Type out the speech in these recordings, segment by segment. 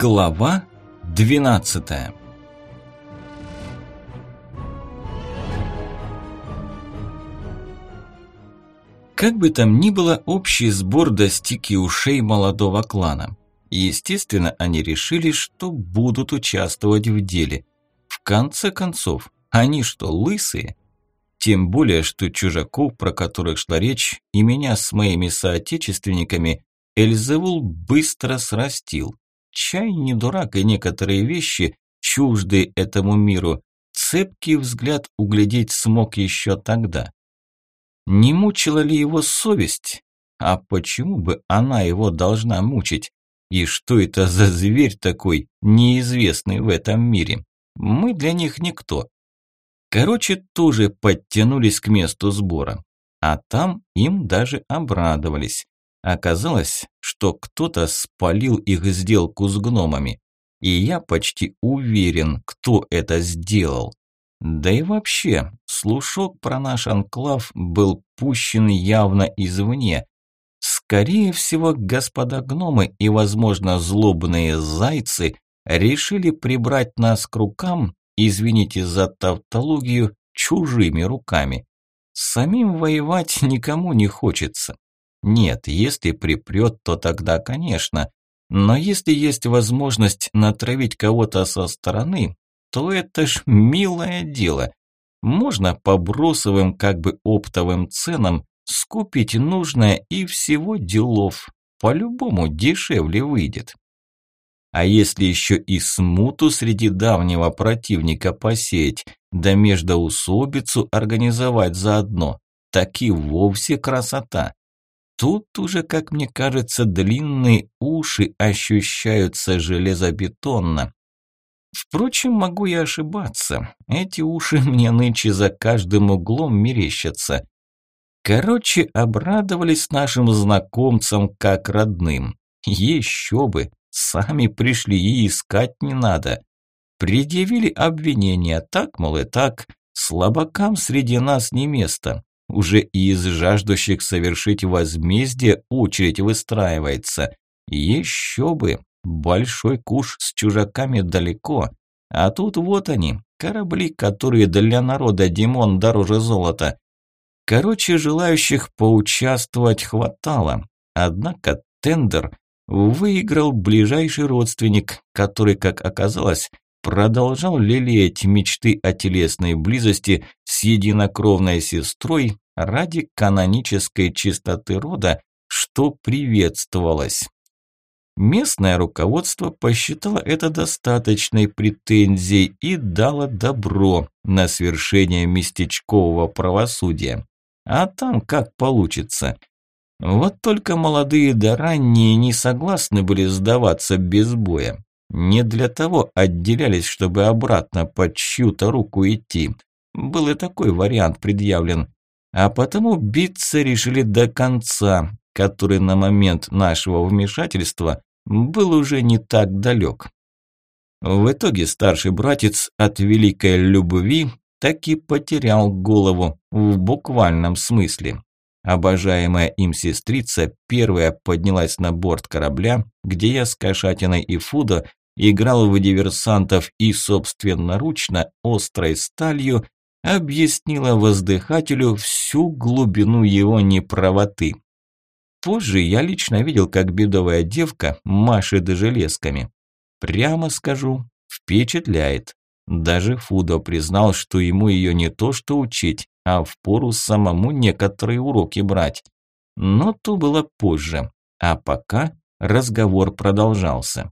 Глава 12. Как бы там ни было, общий сбор достиг и ушей молодого клана. Естественно, они решили, что будут участвовать в деле. В конце концов, они что, лысые? Тем более, что чужаков, про которых шла речь, и меня с моими соотечественниками Эльзевул быстро срастил. Чай не дурак, и некоторые вещи, чуждые этому миру, цепкий взгляд углядеть смог еще тогда. Не мучила ли его совесть? А почему бы она его должна мучить? И что это за зверь такой, неизвестный в этом мире? Мы для них никто. Короче, тоже подтянулись к месту сбора. А там им даже обрадовались. Оказалось, что кто-то спалил их сделку с гномами. И я почти уверен, кто это сделал. Да и вообще, слушок про наш анклав был пущен явно извне. Скорее всего, господа гномы и, возможно, злобные зайцы решили прибрать нас к рукам, извините за тавтологию, чужими руками. Самим воевать никому не хочется. Нет, если припрет, то тогда, конечно. Но если есть возможность натравить кого-то со стороны, то это ж милое дело. Можно по бросовым, как бы оптовым ценам скупить нужное и всего делов. По-любому дешевле выйдет. А если еще и смуту среди давнего противника посеять, да междоусобицу организовать заодно, так и вовсе красота. Тут уже, как мне кажется, длинные уши ощущаются железобетонно. Впрочем, могу и ошибаться. Эти уши мне нынче за каждым углом мерещатся. Короче, обрадовались нашим знакомцам как родным. Еще бы, сами пришли и искать не надо. Предъявили обвинения, так, мол, и так, слабакам среди нас не место. Уже и из жаждущих совершить возмездие очередь выстраивается. Еще бы, большой куш с чужаками далеко. А тут вот они, корабли, которые для народа Димон дороже золота. Короче, желающих поучаствовать хватало. Однако тендер выиграл ближайший родственник, который, как оказалось, продолжал лелеять мечты о телесной близости с единокровной сестрой ради канонической чистоты рода, что приветствовалось. Местное руководство посчитало это достаточной претензией и дало добро на свершение местечкового правосудия. А там как получится. Вот только молодые да ранние не согласны были сдаваться без боя. Не для того отделялись, чтобы обратно под чью-то руку идти. Был и такой вариант предъявлен. А потому биться решили до конца, который на момент нашего вмешательства был уже не так далек. В итоге старший братец от великой любви таки потерял голову в буквальном смысле. Обожаемая им сестрица первая поднялась на борт корабля, где я с Кошатиной и Фудо играл в диверсантов и собственноручно, острой сталью, объяснила воздыхателю всю глубину его неправоты. Позже я лично видел, как бедовая девка машет железками. Прямо скажу, впечатляет. Даже Фудо признал, что ему ее не то что учить, а впору самому некоторые уроки брать. Но то было позже, а пока разговор продолжался.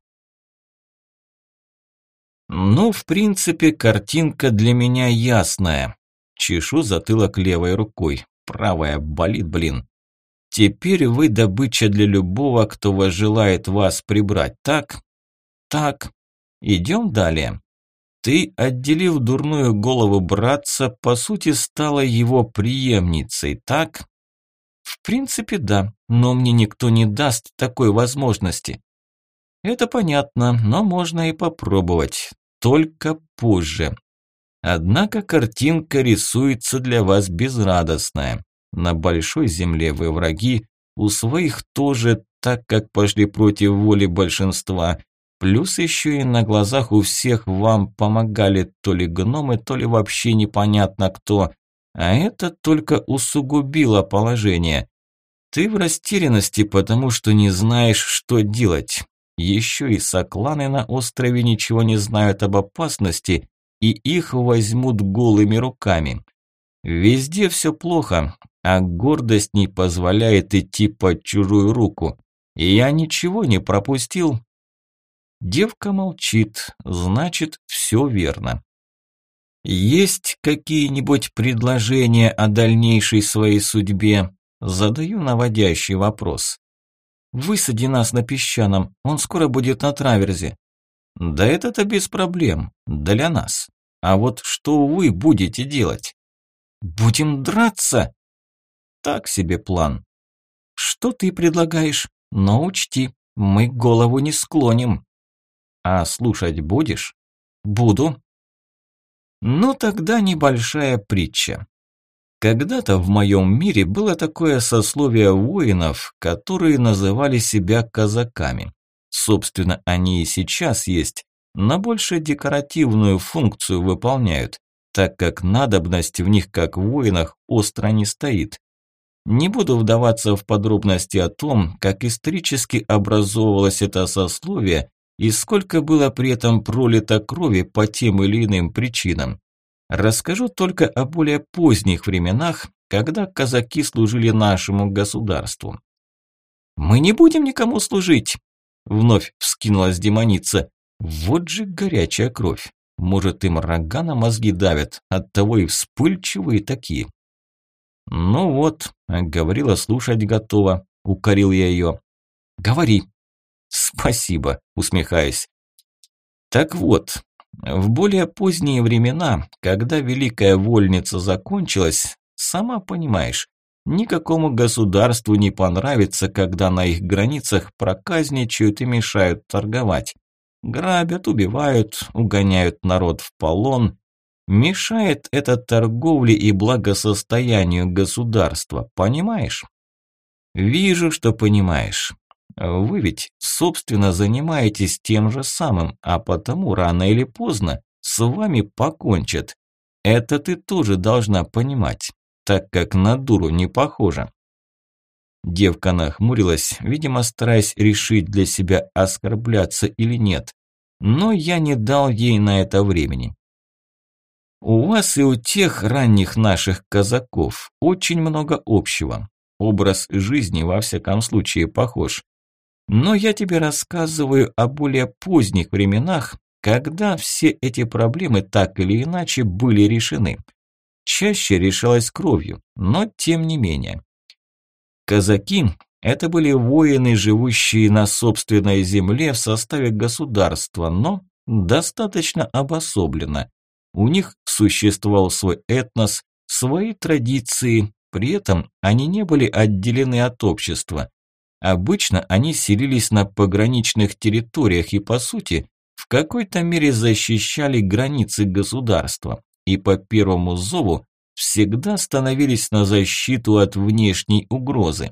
Ну, в принципе, картинка для меня ясная. Чешу затылок левой рукой, правая болит, блин. Теперь вы добыча для любого, кто возжелает вас прибрать, так? Так. Идем далее. Ты, отделив дурную голову братца, по сути стала его преемницей, так? В принципе, да, но мне никто не даст такой возможности. Это понятно, но можно и попробовать, только позже. Однако картинка рисуется для вас безрадостная. На большой земле вы враги, у своих тоже, так как пошли против воли большинства. Плюс еще и на глазах у всех вам помогали то ли гномы, то ли вообще непонятно кто. А это только усугубило положение. Ты в растерянности, потому что не знаешь, что делать. Еще и сокланы на острове ничего не знают об опасности, и их возьмут голыми руками. Везде все плохо, а гордость не позволяет идти под чужую руку. И я ничего не пропустил. Девка молчит, значит, все верно. Есть какие-нибудь предложения о дальнейшей своей судьбе? Задаю наводящий вопрос. Высади нас на песчаном, он скоро будет на траверзе. Да это-то без проблем, для нас. А вот что вы будете делать? Будем драться? Так себе план. Что ты предлагаешь? Но учти, мы голову не склоним. А слушать будешь? Буду. Ну тогда небольшая притча. Когда-то в моем мире было такое сословие воинов, которые называли себя казаками. Собственно, они и сейчас есть, но больше декоративную функцию выполняют, так как надобность в них, как в воинах, остро не стоит. Не буду вдаваться в подробности о том, как исторически образовывалось это сословие и сколько было при этом пролито крови по тем или иным причинам. Расскажу только о более поздних временах, когда казаки служили нашему государству. «Мы не будем никому служить!» – вновь вскинулась демоница. «Вот же горячая кровь! Может, им рога на мозги давят, оттого и вспыльчивые такие!» «Ну вот, говорила, слушать готова», – укорил я ее. «Говори». «Спасибо», – усмехаясь. «Так вот, в более поздние времена, когда Великая Вольница закончилась, сама понимаешь, никакому государству не понравится, когда на их границах проказничают и мешают торговать. Грабят, убивают, угоняют народ в полон. Мешает это торговле и благосостоянию государства, понимаешь? Вижу, что понимаешь. Вы ведь, собственно, занимаетесь тем же самым, а потому рано или поздно с вами покончат. Это ты тоже должна понимать, так как на дуру не похожа. Девка нахмурилась, видимо, стараясь решить для себя, оскорбляться или нет. Но я не дал ей на это времени. У вас и у тех ранних наших казаков очень много общего. Образ жизни во всяком случае похож. Но я тебе рассказываю о более поздних временах, когда все эти проблемы так или иначе были решены. Чаще решалось кровью, но тем не менее. Казаки – это были воины, живущие на собственной земле в составе государства, но достаточно обособленно. У них существовал свой этнос, свои традиции, при этом они не были отделены от общества. Обычно они селились на пограничных территориях и, по сути, в какой-то мере защищали границы государства и по первому зову всегда становились на защиту от внешней угрозы.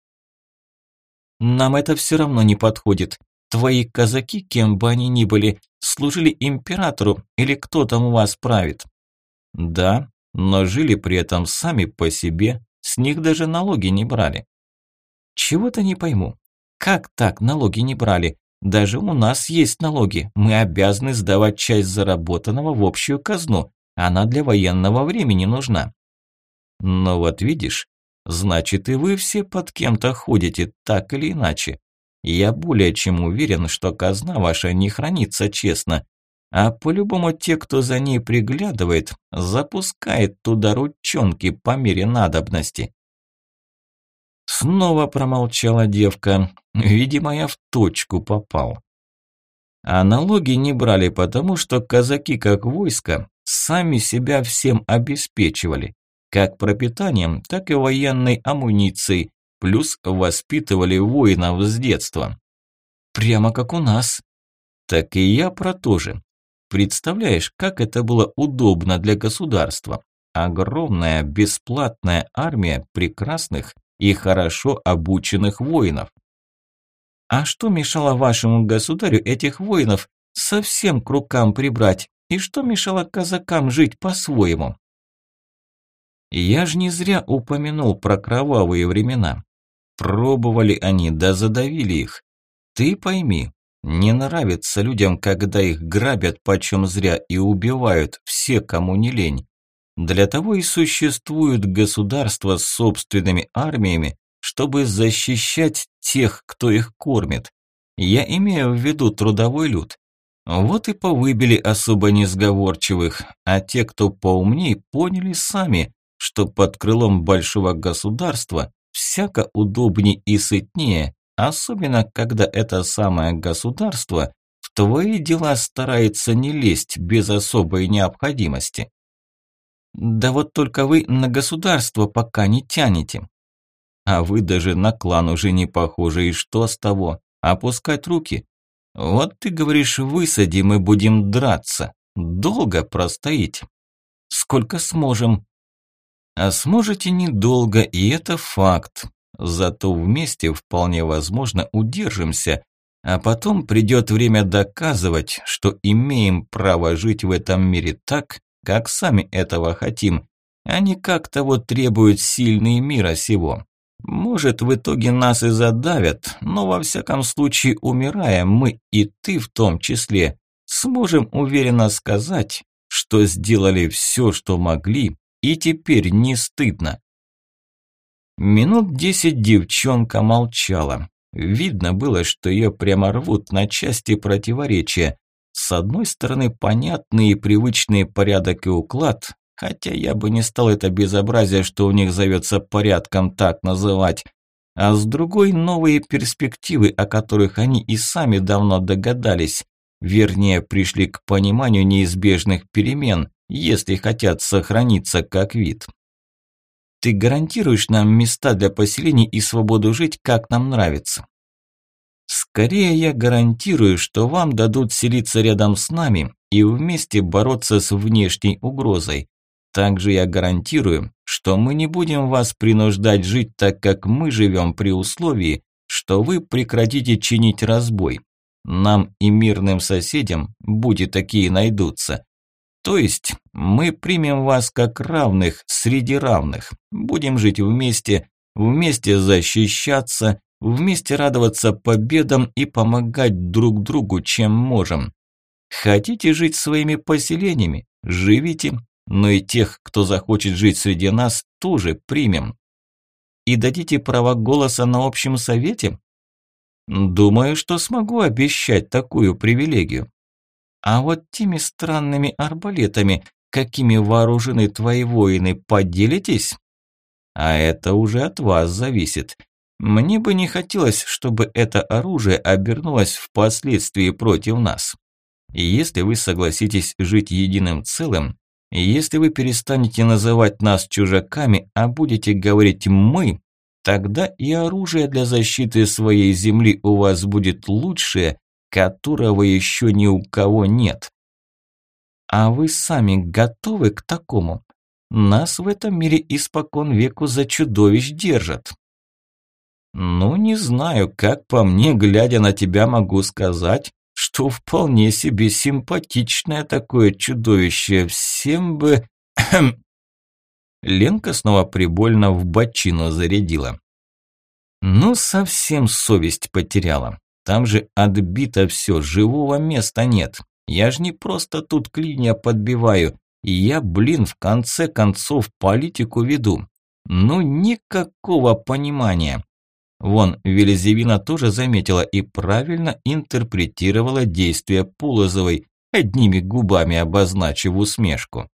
Нам это все равно не подходит. Твои казаки, кем бы они ни были, служили императору или кто там у вас правит? Да, но жили при этом сами по себе, с них даже налоги не брали. Чего-то не пойму. Как так налоги не брали? Даже у нас есть налоги. Мы обязаны сдавать часть заработанного в общую казну. Она для военного времени нужна. Но вот видишь, значит и вы все под кем-то ходите, так или иначе. Я более чем уверен, что казна ваша не хранится честно. А по-любому те, кто за ней приглядывает, запускает туда ручонки по мере надобности. Снова промолчала девка. Видимо, я в точку попал. А налоги не брали, потому что казаки, как войско, сами себя всем обеспечивали. Как пропитанием, так и военной амуницией. Плюс воспитывали воинов с детства. Прямо как у нас. Так и я про то же. Представляешь, как это было удобно для государства. Огромная бесплатная армия прекрасных и хорошо обученных воинов. А что мешало вашему государю этих воинов совсем к рукам прибрать? И что мешало казакам жить по-своему? Я ж не зря упомянул про кровавые времена. Пробовали они, да задавили их. Ты пойми, не нравится людям, когда их грабят почем зря и убивают все, кому не лень. Для того и существуют государства с собственными армиями, чтобы защищать тех, кто их кормит. Я имею в виду трудовой люд. Вот и повыбили особо несговорчивых, а те, кто поумней, поняли сами, что под крылом большого государства всяко удобней и сытнее, особенно когда это самое государство в твои дела старается не лезть без особой необходимости. Да вот только вы на государство пока не тянете. А вы даже на клан уже не похожи, и что с того? Опускать руки? Вот ты говоришь, высадим и будем драться. Долго простоите. Сколько сможем. А сможете недолго, и это факт. Зато вместе вполне возможно удержимся, а потом придет время доказывать, что имеем право жить в этом мире так, как сами этого хотим, а не как того требуют сильные мира сего. Может, в итоге нас и задавят, но во всяком случае, умирая, мы и ты в том числе, сможем уверенно сказать, что сделали все, что могли, и теперь не стыдно. Минут 10 девчонка молчала. Видно было, что ее прямо рвут на части противоречия. С одной стороны, понятный и привычный порядок и уклад, хотя я бы не стал это безобразие, что у них зовется порядком, так называть. А с другой, новые перспективы, о которых они и сами давно догадались. Вернее, пришли к пониманию неизбежных перемен, если хотят сохраниться как вид. Ты гарантируешь нам места для поселений и свободу жить, как нам нравится? Скорее я гарантирую, что вам дадут селиться рядом с нами и вместе бороться с внешней угрозой. Также я гарантирую, что мы не будем вас принуждать жить так, как мы живем, при условии, что вы прекратите чинить разбой. Нам и мирным соседям, будь и такие найдутся. То есть мы примем вас как равных среди равных, будем жить вместе, вместе защищаться, вместе радоваться победам и помогать друг другу, чем можем. Хотите жить своими поселениями? Живите, но и тех, кто захочет жить среди нас, тоже примем. И дадите право голоса на общем совете? Думаю, что смогу обещать такую привилегию. А вот теми странными арбалетами, какими вооружены твои воины, поделитесь? А это уже от вас зависит. Мне бы не хотелось, чтобы это оружие обернулось впоследствии против нас. И если вы согласитесь жить единым целым, если вы перестанете называть нас чужаками, а будете говорить «мы», тогда и оружие для защиты своей земли у вас будет лучшее, которого еще ни у кого нет. А вы сами готовы к такому? Нас в этом мире испокон веку за чудовищ держат. Ну, не знаю, как по мне, глядя на тебя, могу сказать, что вполне себе симпатичное такое чудовище. Всем бы... Ленка снова прибольно в бочину зарядила. Ну, совсем совесть потеряла. Там же отбито все, живого места нет. Я ж не просто тут клинья подбиваю. И я, блин, в конце концов политику веду. Ну, никакого понимания. Вон, Велизевина тоже заметила и правильно интерпретировала действия Полозовой, одними губами обозначив усмешку.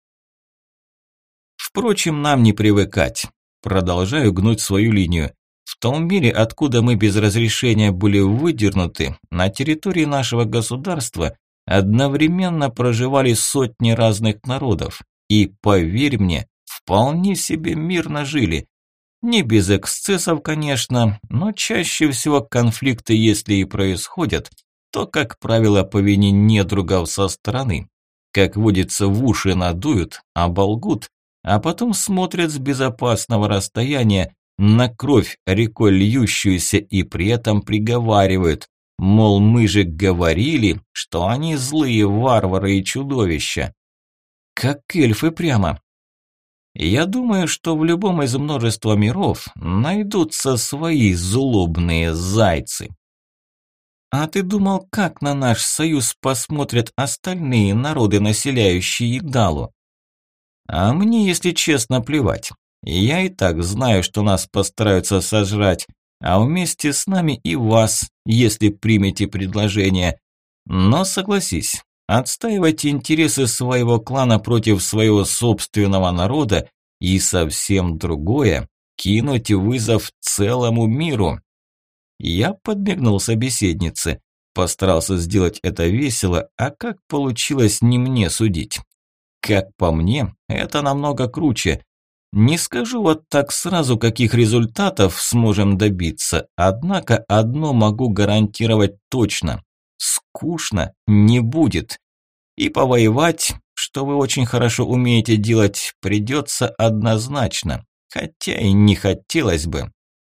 Впрочем, нам не привыкать. Продолжаю гнуть свою линию. В том мире, откуда мы без разрешения были выдернуты, на территории нашего государства одновременно проживали сотни разных народов. И, поверь мне, вполне себе мирно жили. Не без эксцессов, конечно, но чаще всего конфликты, если и происходят, то, как правило, по вине недругов со стороны. Как водится, в уши надуют, оболгут, а потом смотрят с безопасного расстояния, на кровь рекой льющуюся, и при этом приговаривают, мол, мы же говорили, что они злые варвары и чудовища. Как эльфы прямо. Я думаю, что в любом из множества миров найдутся свои злобные зайцы. А ты думал, как на наш союз посмотрят остальные народы, населяющие Игдалу? А мне, если честно, плевать. Я и так знаю, что нас постараются сожрать, а вместе с нами и вас, если примете предложение. Но согласись, отстаивать интересы своего клана против своего собственного народа и совсем другое – кинуть вызов целому миру. Я подмигнул собеседнице, постарался сделать это весело, а как получилось, не мне судить. Как по мне, это намного круче. Не скажу вот так сразу, каких результатов сможем добиться, однако одно могу гарантировать точно – скучно не будет. И повоевать, что вы очень хорошо умеете делать, придется однозначно, хотя и не хотелось бы.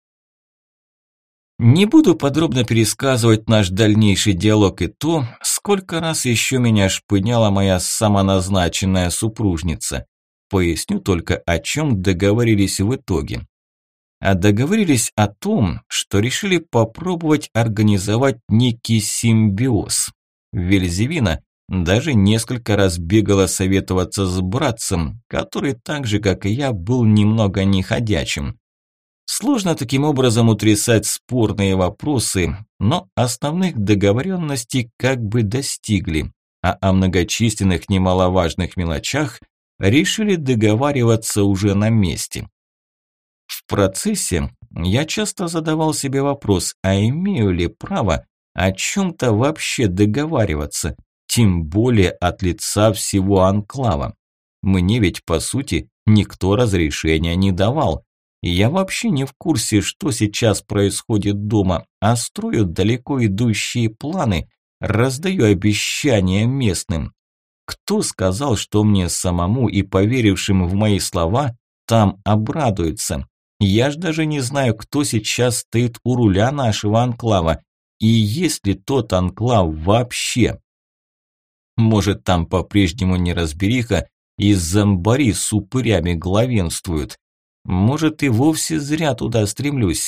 Не буду подробно пересказывать наш дальнейший диалог и то, сколько раз еще меня шпыняла моя самоназначенная супружница. Поясню только, о чем договорились в итоге. А договорились о том, что решили попробовать организовать некий симбиоз. Вельзевина даже несколько раз бегала советоваться с братцем, который так же, как и я, был немного неходячим. Сложно таким образом утрясать спорные вопросы, но основных договоренностей как бы достигли, а о многочисленных немаловажных мелочах решили договариваться уже на месте. В процессе я часто задавал себе вопрос, а имею ли право о чем-то вообще договариваться, тем более от лица всего анклава. Мне ведь, по сути, никто разрешения не давал. Я вообще не в курсе, что сейчас происходит дома, а строю далеко идущие планы, раздаю обещания местным. Кто сказал, что мне самому и поверившим в мои слова там обрадуются? Я ж даже не знаю, кто сейчас стоит у руля нашего анклава, и есть ли тот анклав вообще. Может, там по-прежнему неразбериха, и зомбари с упырями главенствуют. Может, и вовсе зря туда стремлюсь.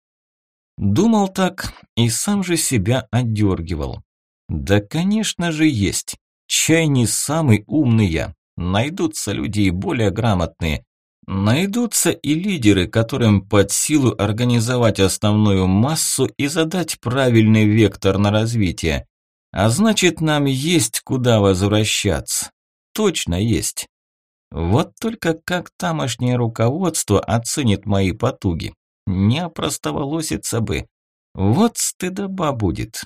Думал так и сам же себя отдергивал. Да, конечно же, есть. Чай не самый умный я. Найдутся люди и более грамотные. Найдутся и лидеры, которым под силу организовать основную массу и задать правильный вектор на развитие. А значит, нам есть куда возвращаться. Точно есть. Вот только как тамошнее руководство оценит мои потуги. Не опростоволоситься бы. Вот стыдоба будет.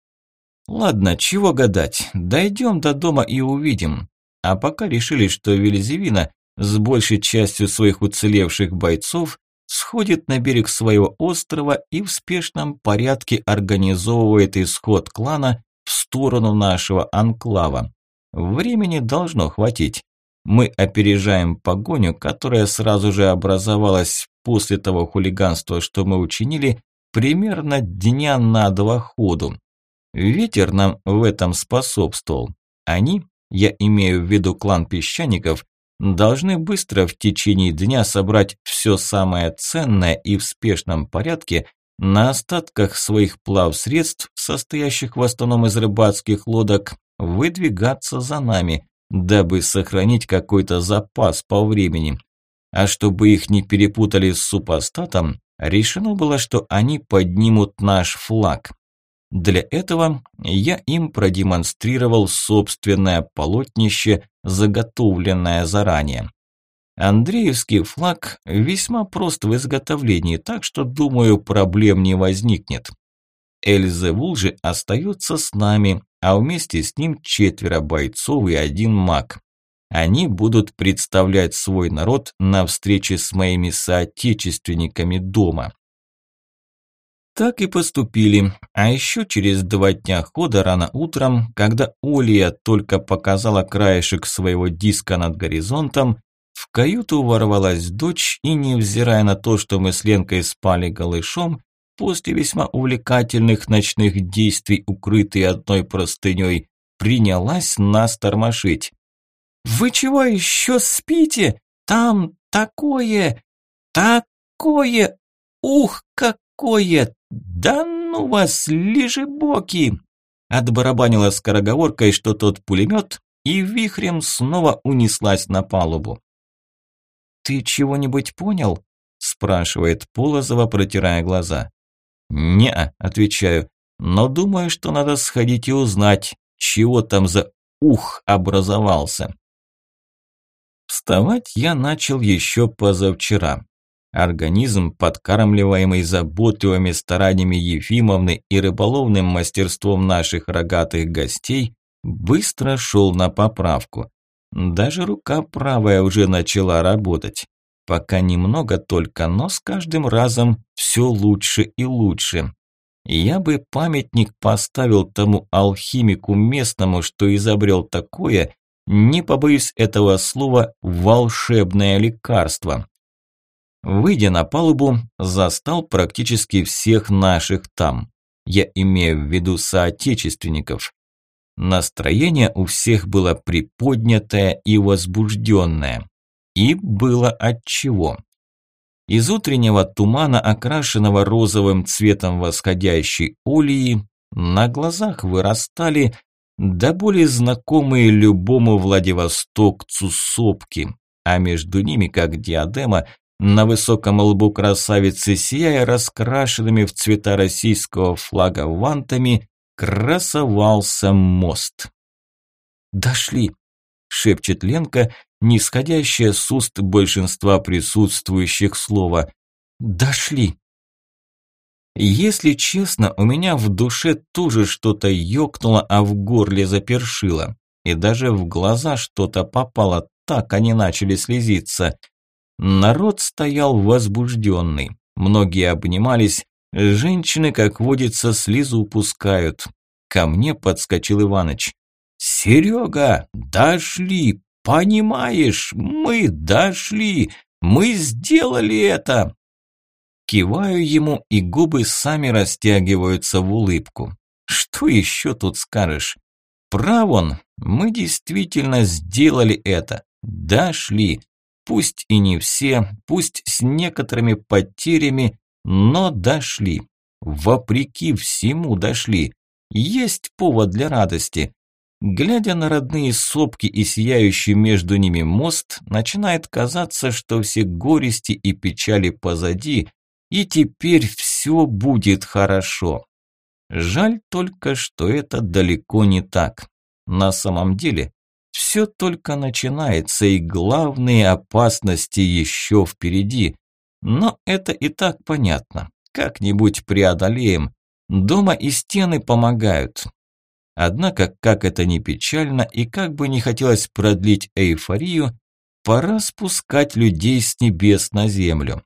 Ладно, чего гадать. Дойдем до дома и увидим. А пока решили, что Вельзевина с большей частью своих уцелевших бойцов сходит на берег своего острова и в спешном порядке организовывает исход клана в сторону нашего анклава. Времени должно хватить. Мы опережаем погоню, которая сразу же образовалась после того хулиганства, что мы учинили, примерно дня на 2 ходу. Ветер нам в этом способствовал. Они, я имею в виду клан песчаников, должны быстро в течение дня собрать все самое ценное и в спешном порядке на остатках своих плавсредств, состоящих в основном из рыбацких лодок, выдвигаться за нами, дабы сохранить какой-то запас по времени. А чтобы их не перепутали с супостатом, решено было, что они поднимут наш флаг. Для этого я им продемонстрировал собственное полотнище, заготовленное заранее. Андреевский флаг весьма прост в изготовлении, так что, думаю, проблем не возникнет. Эльзевул же остается с нами, а вместе с ним 4 бойцов и 1 маг. Они будут представлять свой народ на встрече с моими соотечественниками дома. Так и поступили, а еще через 2 дня хода рано утром, когда Олия только показала краешек своего диска над горизонтом, в В каюту ворвалась дочь и, невзирая на то, что мы с Ленкой спали голышом, после весьма увлекательных ночных действий, укрытые одной простыней, принялась нас тормошить. «Вы чего еще спите? Там такое, такое, ух, какое! Да ну вас, лежебоки!» Отбарабанила скороговоркой, что тот пулемет, и вихрем снова унеслась на палубу. «Ты чего-нибудь понял?» – спрашивает Полозова, протирая глаза. «Не-а», – отвечаю, но думаю, что надо сходить и узнать, чего там за ух образовался. Вставать я начал еще позавчера. Организм, подкармливаемый заботливыми стараниями Ефимовны и рыболовным мастерством наших рогатых гостей, быстро шел на поправку. Даже рука правая уже начала работать. Пока немного только, но с каждым разом все лучше и лучше. Я бы памятник поставил тому алхимику местному, что изобрел такое, не побоюсь этого слова, волшебное лекарство. Выйдя на палубу, застал практически всех наших там. Я имею в виду соотечественников. Настроение у всех было приподнятое и возбужденное. И было отчего. Из утреннего тумана, окрашенного розовым цветом восходящей олии, на глазах вырастали до боли знакомые любому владивостокцу сопки, а между ними, как диадема, на высоком лбу красавицы, сияя раскрашенными в цвета российского флага вантами, красовался мост. «Дошли!» – шепчет Ленка, нисходящая с уст большинства присутствующих слова. «Дошли!» Если честно, у меня в душе тоже что-то ёкнуло, а в горле запершило. И даже в глаза что-то попало, так они начали слезиться. Народ стоял возбужденный. Многие обнимались. Женщины, как водится, слезу пускают. Ко мне подскочил Иваныч. «Серега, дошли! Понимаешь, мы дошли! Мы сделали это!» Киваю ему, и губы сами растягиваются в улыбку. Что еще тут скажешь? Прав он, мы действительно сделали это. Дошли. Пусть и не все, пусть с некоторыми потерями, но дошли. Вопреки всему дошли. Есть повод для радости. Глядя на родные сопки и сияющий между ними мост, начинает казаться, что все горести и печали позади, и теперь все будет хорошо. Жаль только, что это далеко не так. На самом деле, все только начинается, и главные опасности еще впереди. Но это и так понятно. Как-нибудь преодолеем. Дома и стены помогают. Однако, как это ни печально и как бы не хотелось продлить эйфорию, пора спускать людей с небес на землю.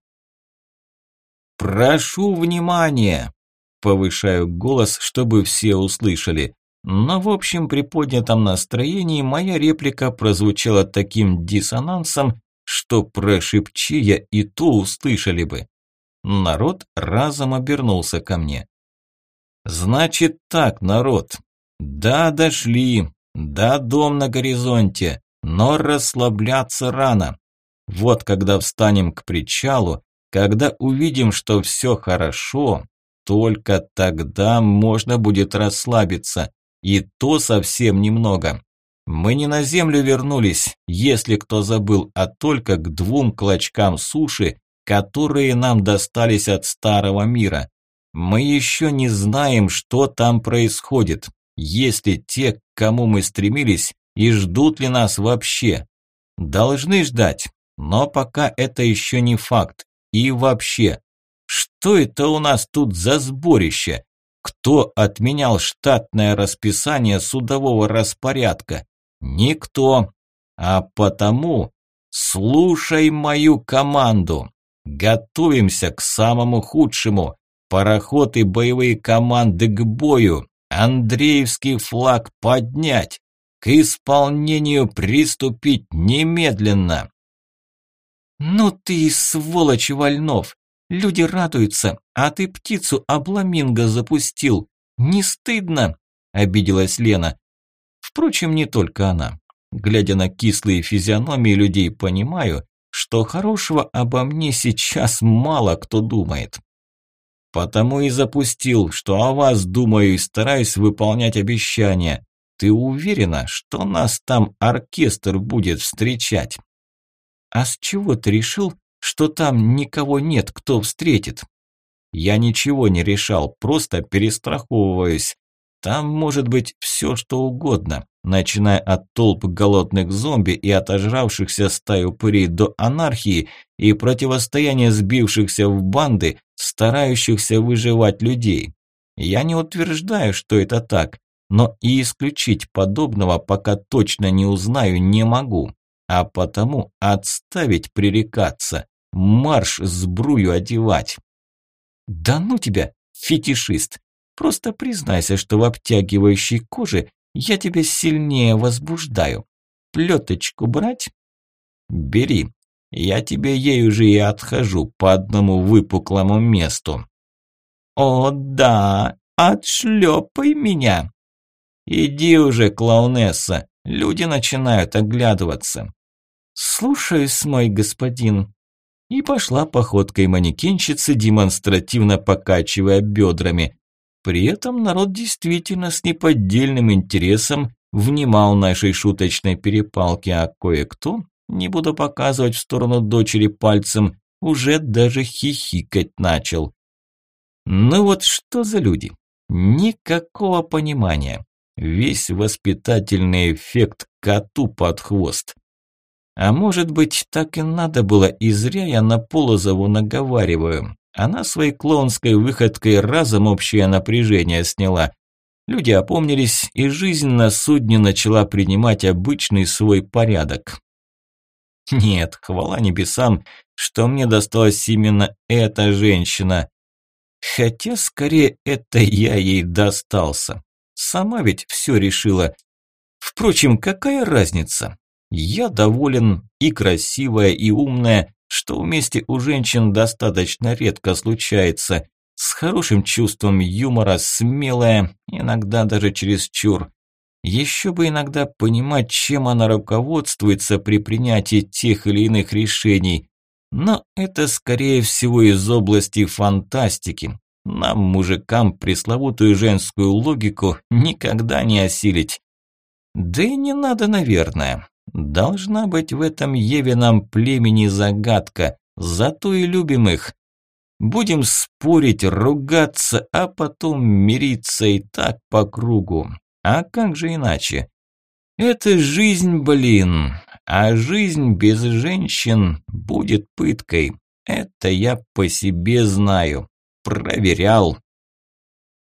«Прошу внимания!» Повышаю голос, чтобы все услышали. Но в общем приподнятом настроении моя реплика прозвучала таким диссонансом, что прошепчи я и то услышали бы. Народ разом обернулся ко мне. «Значит так, народ. Да, дошли. Да, дом на горизонте. Но расслабляться рано. Вот когда встанем к причалу, когда увидим, что все хорошо, только тогда можно будет расслабиться. И то совсем немного. Мы не на землю вернулись, если кто забыл, а только к 2 клочкам суши, которые нам достались от старого мира. Мы еще не знаем, что там происходит, есть ли те, к кому мы стремились, и ждут ли нас вообще. Должны ждать, но пока это еще не факт. И вообще, что это у нас тут за сборище? Кто отменял штатное расписание судового распорядка? Никто. А потому слушай мою команду. Готовимся к самому худшему. Пароход и боевые команды к бою. Андреевский флаг поднять. К исполнению приступить немедленно. «Ну ты и сволочь, Вольнов! Люди радуются, а ты птицу обламинго запустил. Не стыдно?» – обиделась Лена. Впрочем, не только она. Глядя на кислые физиономии людей, понимаю, что хорошего обо мне сейчас мало кто думает. Потому и запустил, что о вас думаю и стараюсь выполнять обещания. Ты уверена, что нас там оркестр будет встречать? А с чего ты решил, что там никого нет, кто встретит? Я ничего не решал, просто перестраховываюсь. Там может быть все, что угодно, начиная от толп голодных зомби и отожравшихся стай упырей до анархии и противостояния сбившихся в банды, старающихся выживать людей. Я не утверждаю, что это так, но и исключить подобного пока точно не узнаю не могу, а потому отставить пререкаться, марш сбрую одевать. Да ну тебя, фетишист! Просто признайся, что в обтягивающей коже я тебя сильнее возбуждаю. Плеточку брать? Бери. Я тебе ей уже и отхожу по одному выпуклому месту. О да, отшлепай меня. Иди уже, клоунесса, люди начинают оглядываться. Слушаюсь, мой господин. И пошла походкой манекенщицы, демонстративно покачивая бедрами. При этом народ действительно с неподдельным интересом внимал нашей шуточной перепалке, а кое-кто, не буду показывать в сторону дочери пальцем, уже даже хихикать начал. Ну вот что за люди? Никакого понимания. Весь воспитательный эффект коту под хвост. А может быть, так и надо было, и зря я на Полозову наговариваю. Она своей клоунской выходкой разом общее напряжение сняла. Люди опомнились, и жизнь на судне начала принимать обычный свой порядок. Нет, хвала небесам, что мне досталась именно эта женщина. Хотя, скорее, это я ей достался. Сама ведь все решила. Впрочем, какая разница? Я доволен, и красивая, и умная, что вместе у женщин достаточно редко случается, с хорошим чувством юмора, смелая, иногда даже чересчур. Еще бы иногда понимать, чем она руководствуется при принятии тех или иных решений. Но это скорее всего из области фантастики. Нам, мужикам, пресловутую женскую логику никогда не осилить. Да и не надо, наверное. Должна быть в этом Евином племени загадка, зато и любим их. Будем спорить, ругаться, а потом мириться и так по кругу. А как же иначе? Это жизнь, блин, а жизнь без женщин будет пыткой. Это я по себе знаю, проверял.